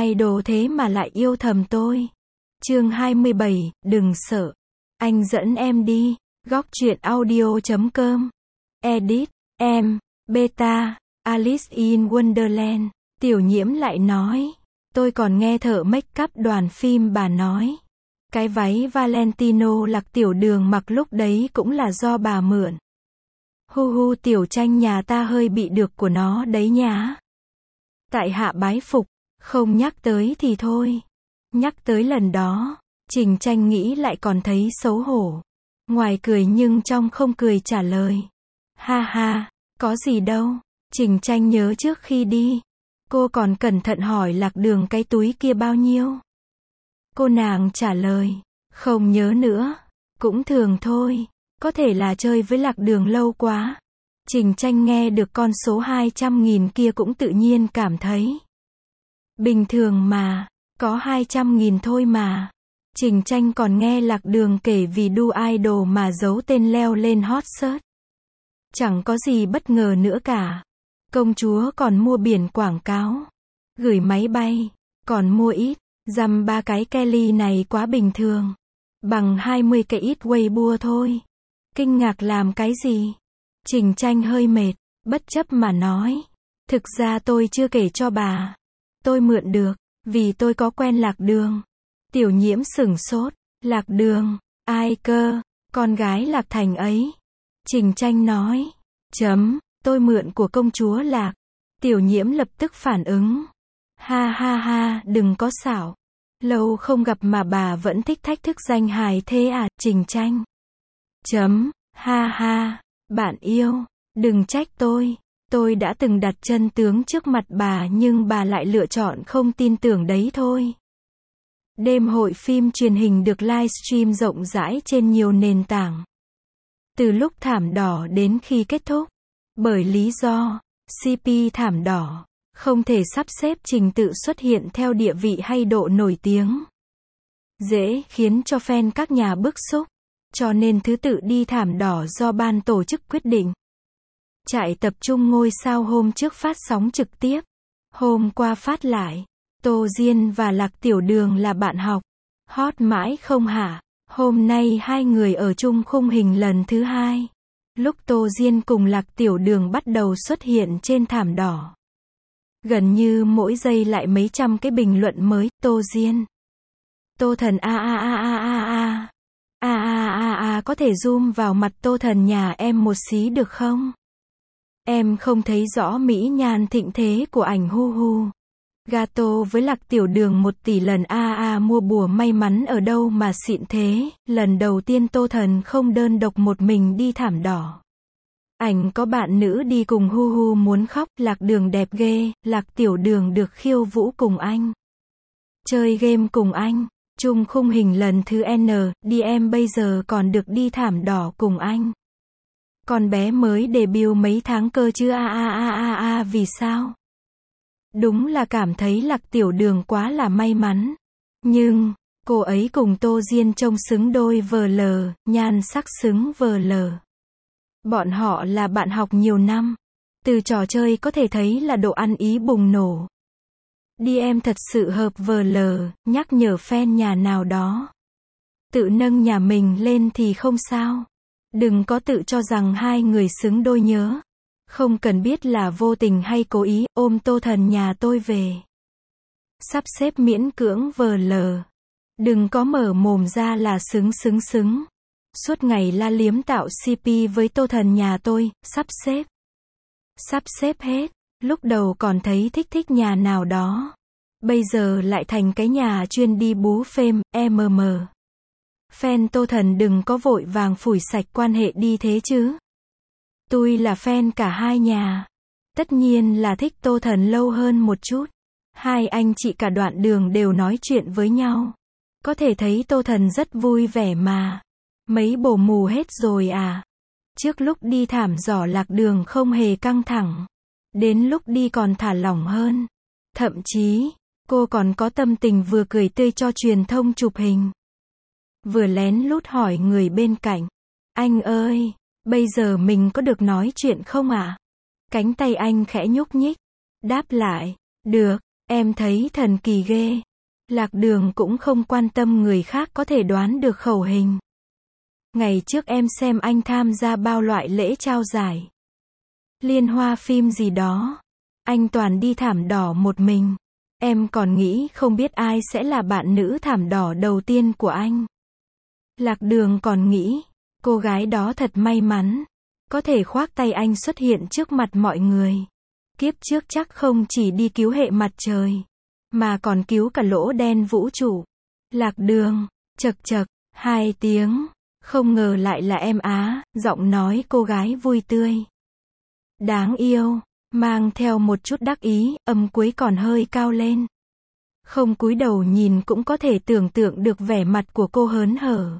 idol thế mà lại yêu thầm tôi. Chương 27, đừng sợ. Anh dẫn em đi. Góc truyện audio.com. Edit, em, Beta, Alice in Wonderland. Tiểu Nhiễm lại nói. Tôi còn nghe thợ make up đoàn phim bà nói. Cái váy Valentino Lạc Tiểu Đường mặc lúc đấy cũng là do bà mượn. Hu hu, Tiểu Tranh nhà ta hơi bị được của nó đấy nhá. Tại hạ bái phục, không nhắc tới thì thôi. Nhắc tới lần đó, Trình Tranh nghĩ lại còn thấy xấu hổ. Ngoài cười nhưng trong không cười trả lời. Ha ha, có gì đâu. Trình Tranh nhớ trước khi đi, cô còn cẩn thận hỏi Lạc Đường cái túi kia bao nhiêu. Cô nàng trả lời, không nhớ nữa, cũng thường thôi, có thể là chơi với Lạc Đường lâu quá. Trình Tranh nghe được con số 200.000 kia cũng tự nhiên cảm thấy bình thường mà, có 200.000 thôi mà. Trình Tranh còn nghe Lạc Đường kể vì đu idol mà giấu tên leo lên hot search. Chẳng có gì bất ngờ nữa cả. Công chúa còn mua biển quảng cáo, gửi máy bay, còn mua ít, dăm 3 cái Kelly này quá bình thường. Bằng 20 cái ít Weibo thôi. Kinh ngạc làm cái gì? Trình Tranh hơi mệt, bất chấp mà nói. Thực ra tôi chưa kể cho bà. Tôi mượn được, vì tôi có quen Lạc Đường. Tiểu Nhiễm sửng sốt. Lạc Đường, ai cơ? Con gái Lạc Thành ấy. Trình Tranh nói. Tôi mượn của công chúa Lạc. Tiểu Nhiễm lập tức phản ứng. Ha ha ha, đừng có xảo. Lâu không gặp mà bà vẫn thích thách thức danh hài thế à, Trình Tranh. Ha ha, bạn yêu, đừng trách tôi. Tôi đã từng đặt chân tướng trước mặt bà nhưng bà lại lựa chọn không tin tưởng đấy thôi. Đêm hội phim truyền hình được livestream rộng rãi trên nhiều nền tảng. Từ lúc Thảm Đỏ đến khi kết thúc. Bởi lý do, CP Thảm Đỏ không thể sắp xếp trình tự xuất hiện theo địa vị hay độ nổi tiếng. Dễ khiến cho fan các nhà bức xúc. Cho nên thứ tự đi Thảm Đỏ do ban tổ chức quyết định. Trại tập trung ngôi sao hôm trước phát sóng trực tiếp. Hôm qua phát lại. Tô Diên và Lạc Tiểu Đường là bạn học. Hot mãi không hả? Hôm nay hai người ở chung khung hình lần thứ 2. Lúc Tô Diên cùng Lạc Tiểu Đường bắt đầu xuất hiện trên Thảm Đỏ. Gần như mỗi giây lại mấy trăm cái bình luận mới. Tô Diên. Tô Thần có thể zoom vào mặt Tô Thần nhà em một xí được không? Em không thấy rõ mỹ nhan thịnh thế của ảnh hu hu. Gato với Lạc Tiểu Đường 1 tỷ lần mua bùa may mắn ở đâu mà xịn thế. Lần đầu tiên Tô Thần không đơn độc một mình đi Thảm Đỏ. Ảnh có bạn nữ đi cùng hu hu muốn khóc. Lạc Đường đẹp ghê. Lạc Tiểu Đường được khiêu vũ cùng anh. Chơi game cùng anh. Chung khung hình lần thứ N. Đi em bây giờ còn được đi Thảm Đỏ cùng anh. Con bé mới debut mấy tháng cơ chứ vì sao? Đúng là cảm thấy Lạc Tiểu Đường quá là may mắn. Nhưng, cô ấy cùng Tô Diên trông xứng đôi VL, nhan sắc xứng VL. Bọn họ là bạn học nhiều năm. Từ trò chơi có thể thấy là độ ăn ý bùng nổ. Đi em thật sự hợp VL, nhắc nhở fan nhà nào đó. Tự nâng nhà mình lên thì không sao. Đừng có tự cho rằng hai người xứng đôi nhớ. Không cần biết là vô tình hay cố ý, ôm Tô Thần nhà tôi về. Sắp xếp miễn cưỡng VL. Đừng có mở mồm ra là xứng. Suốt ngày la liếm tạo CP với Tô Thần nhà tôi, sắp xếp. Sắp xếp hết. Lúc đầu còn thấy thích nhà nào đó. Bây giờ lại thành cái nhà chuyên đi bú phêm, Fan Tô Thần đừng có vội vàng phủi sạch quan hệ đi thế chứ. Tôi là fan cả hai nhà. Tất nhiên là thích Tô Thần lâu hơn một chút. Hai anh chị cả đoạn đường đều nói chuyện với nhau. Có thể thấy Tô Thần rất vui vẻ mà. Mấy bồ mù hết rồi à? Trước lúc đi Thảm Đỏ Lạc Đường không hề căng thẳng. Đến lúc đi còn thả lỏng hơn. Thậm chí, cô còn có tâm tình vừa cười tươi cho truyền thông chụp hình. Vừa lén lút hỏi người bên cạnh. Anh ơi, bây giờ mình có được nói chuyện không ạ? Cánh tay anh khẽ nhúc nhích. Đáp lại, được, Em thấy thần kỳ ghê. Lạc Đường cũng không quan tâm người khác có thể đoán được khẩu hình. Ngày trước em xem anh tham gia bao loại lễ trao giải. Liên hoa phim gì đó. Anh toàn đi thảm đỏ một mình. Em còn nghĩ không biết ai sẽ là bạn nữ thảm đỏ đầu tiên của anh. Lạc Đường còn nghĩ, cô gái đó thật may mắn. Có thể khoác tay anh xuất hiện trước mặt mọi người. Kiếp trước chắc không chỉ đi cứu hệ mặt trời, mà còn cứu cả lỗ đen vũ trụ. Lạc Đường, chậc chậc, 2 tiếng. Không ngờ lại là em á, giọng nói cô gái vui tươi. Đáng yêu, mang theo một chút đắc ý, âm cuối còn hơi cao lên. Không cúi đầu nhìn cũng có thể tưởng tượng được vẻ mặt của cô hớn hở.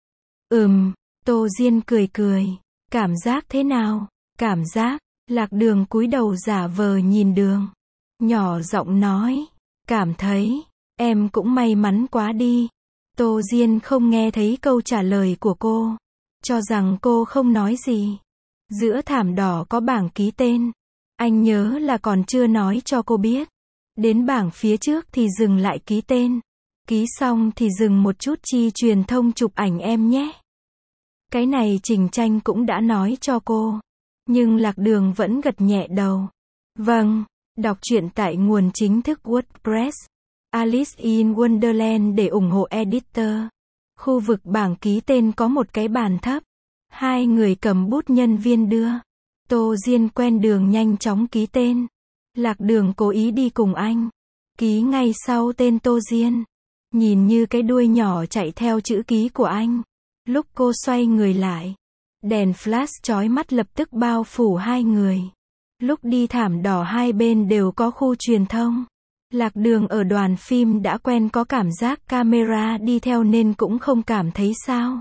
Tô Diên cười cười. Cảm giác thế nào? Cảm giác, Lạc Đường cúi đầu giả vờ nhìn đường. Nhỏ giọng nói, cảm thấy, em cũng may mắn quá đi. Tô Diên không nghe thấy câu trả lời của cô. Cho rằng cô không nói gì. Giữa thảm đỏ có bảng ký tên. Anh nhớ là còn chưa nói cho cô biết. Đến bảng phía trước thì dừng lại ký tên. Ký xong thì dừng một chút chi truyền thông chụp ảnh em nhé. Cái này Trình Tranh cũng đã nói cho cô. Nhưng Lạc Đường vẫn gật nhẹ đầu. Vâng, đọc truyện tại nguồn chính thức WordPress. Alice in Wonderland để ủng hộ editor. Khu vực bảng ký tên có một cái bàn thấp. 2 người cầm bút nhân viên đưa. Tô Diên quen đường nhanh chóng ký tên. Lạc Đường cố ý đi cùng anh. Ký ngay sau tên Tô Diên. Nhìn như cái đuôi nhỏ chạy theo chữ ký của anh. Lúc cô xoay người lại, đèn flash chói mắt lập tức bao phủ 2 người. Lúc đi thảm đỏ hai bên đều có khu truyền thông. Lạc Đường ở đoàn phim đã quen có cảm giác camera đi theo nên cũng không cảm thấy sao.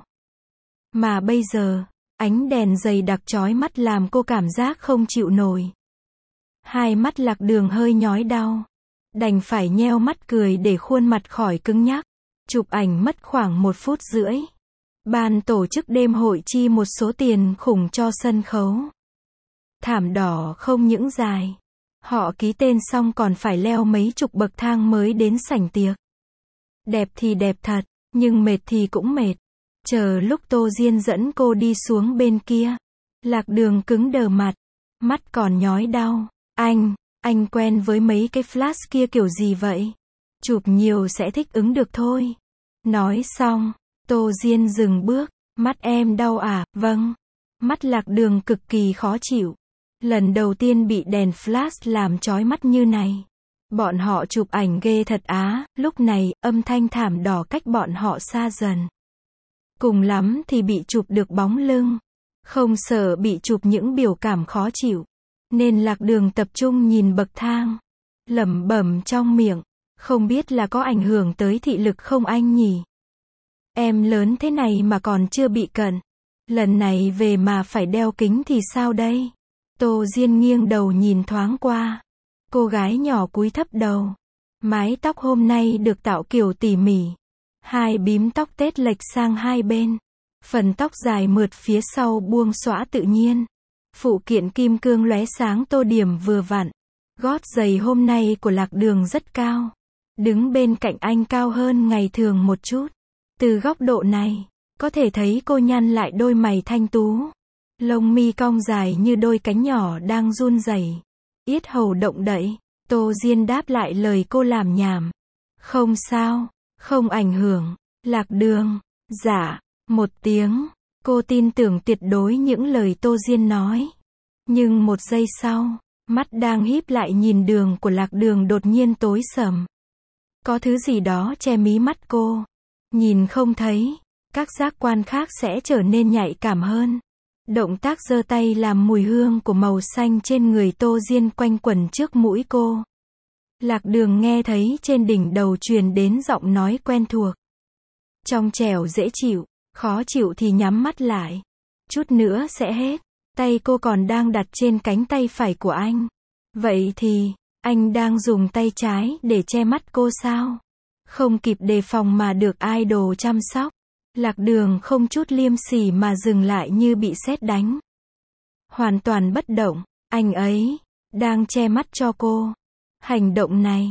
Mà bây giờ, ánh đèn dày đặc chói mắt làm cô cảm giác không chịu nổi. Hai mắt Lạc Đường hơi nhói đau. Đành phải nheo mắt cười để khuôn mặt khỏi cứng nhắc. Chụp ảnh mất khoảng 1 phút rưỡi. Ban tổ chức đêm hội chi một số tiền khủng cho sân khấu. Thảm đỏ không những dài. Họ ký tên xong còn phải leo mấy chục bậc thang mới đến sảnh tiệc. Đẹp thì đẹp thật, nhưng mệt thì cũng mệt. Chờ lúc Tô Diên dẫn cô đi xuống bên kia. Lạc Đường cứng đờ mặt. Mắt còn nhói đau. Anh quen với mấy cái flash kia kiểu gì vậy? Chụp nhiều sẽ thích ứng được thôi. Nói xong, Tô Diên dừng bước. Mắt em đau à? Vâng. Mắt Lạc Đường cực kỳ khó chịu. Lần đầu tiên bị đèn flash làm chói mắt như này. Bọn họ chụp ảnh ghê thật á. Lúc này, âm thanh thảm đỏ cách bọn họ xa dần. Cùng lắm thì bị chụp được bóng lưng. Không sợ bị chụp những biểu cảm khó chịu. Nên Lạc Đường tập trung nhìn bậc thang. Lẩm bẩm trong miệng. Không biết là có ảnh hưởng tới thị lực không anh nhỉ? Em lớn thế này mà còn chưa bị cận. Lần này về mà phải đeo kính thì sao đây? Tô Diên nghiêng đầu nhìn thoáng qua. Cô gái nhỏ cúi thấp đầu. Mái tóc hôm nay được tạo kiểu tỉ mỉ. 2 bím tóc tết lệch sang hai bên. Phần tóc dài mượt phía sau buông xõa tự nhiên. Phụ kiện kim cương lóe sáng tô điểm vừa vặn. Gót giày hôm nay của Lạc Đường rất cao. Đứng bên cạnh anh cao hơn ngày thường một chút. Từ góc độ này, có thể thấy cô nhăn lại đôi mày thanh tú. Lông mi cong dài như đôi cánh nhỏ đang run rẩy. Yết hầu động đậy. Tô Diên đáp lại lời cô làm nhảm. Không sao, không ảnh hưởng. Lạc Đường, dạ, 1 tiếng. Cô tin tưởng tuyệt đối những lời Tô Diên nói. Nhưng 1 giây sau, mắt đang híp lại nhìn đường của Lạc Đường đột nhiên tối sầm. Có thứ gì đó che mí mắt cô. Nhìn không thấy, các giác quan khác sẽ trở nên nhạy cảm hơn. Động tác giơ tay làm mùi hương của màu xanh trên người Tô Diên quanh quẩn trước mũi cô. Lạc Đường nghe thấy trên đỉnh đầu truyền đến giọng nói quen thuộc. Trong trẻo dễ chịu, khó chịu thì nhắm mắt lại. Chút nữa sẽ hết. Tay cô còn đang đặt trên cánh tay phải của anh. Vậy thì, anh đang dùng tay trái để che mắt cô sao? Không kịp đề phòng mà được idol chăm sóc. Lạc Đường không chút liêm sỉ mà dừng lại như bị sét đánh. Hoàn toàn bất động, anh ấy đang che mắt cho cô. Hành động này,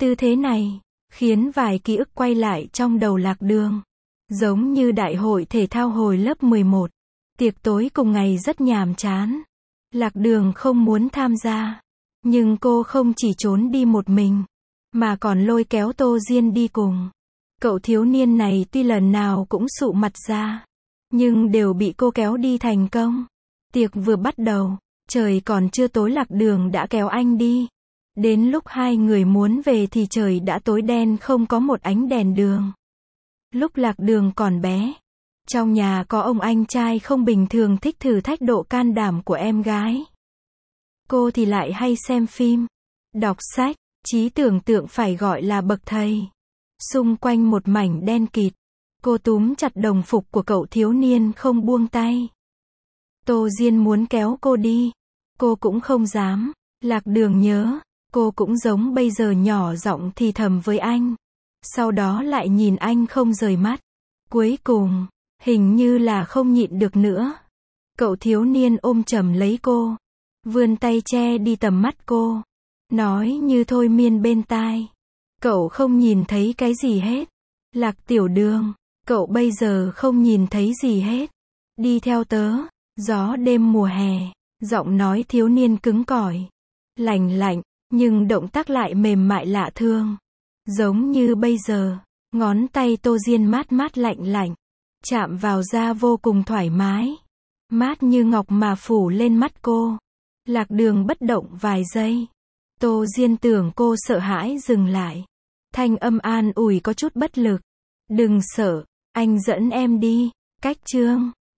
Tư thế này, khiến vài ký ức quay lại trong đầu Lạc Đường. Giống như đại hội thể thao hồi lớp 11. Tiệc tối cùng ngày rất nhàm chán. Lạc Đường không muốn tham gia. Nhưng cô không chỉ trốn đi một mình, mà còn lôi kéo Tô Diên đi cùng. Cậu thiếu niên này tuy lần nào cũng sụ mặt ra, nhưng đều bị cô kéo đi thành công. Tiệc vừa bắt đầu, trời còn chưa tối Lạc Đường đã kéo anh đi. Đến lúc hai người muốn về thì trời đã tối đen không có một ánh đèn đường. Lúc Lạc Đường còn bé, trong nhà có ông anh trai không bình thường thích thử thách độ can đảm của em gái. Cô thì lại hay xem phim, đọc sách, trí tưởng tượng phải gọi là bậc thầy. Xung quanh một mảnh đen kịt, cô túm chặt đồng phục của cậu thiếu niên không buông tay. Tô Diên muốn kéo cô đi, cô cũng không dám. Lạc Đường nhớ, cô cũng giống bây giờ nhỏ giọng thì thầm với anh. Sau đó lại nhìn anh không rời mắt. Cuối cùng, hình như là không nhịn được nữa. Cậu thiếu niên ôm chầm lấy cô, vươn tay che đi tầm mắt cô, nói như thôi miên bên tai. Cậu không nhìn thấy cái gì hết. Lạc tiểu đường, cậu bây giờ không nhìn thấy gì hết. Đi theo tớ. Gió đêm mùa hè, giọng nói thiếu niên cứng cỏi, lành lạnh, nhưng động tác lại mềm mại lạ thương. Giống như bây giờ, ngón tay Tô Diên mát mát lạnh lạnh, chạm vào da vô cùng thoải mái. Mát như ngọc mà phủ lên mắt cô. Lạc Đường bất động vài giây. Tô Diên tưởng cô sợ hãi dừng lại. Thanh âm an ủi có chút bất lực. Đừng sợ, anh dẫn em đi. Cách chương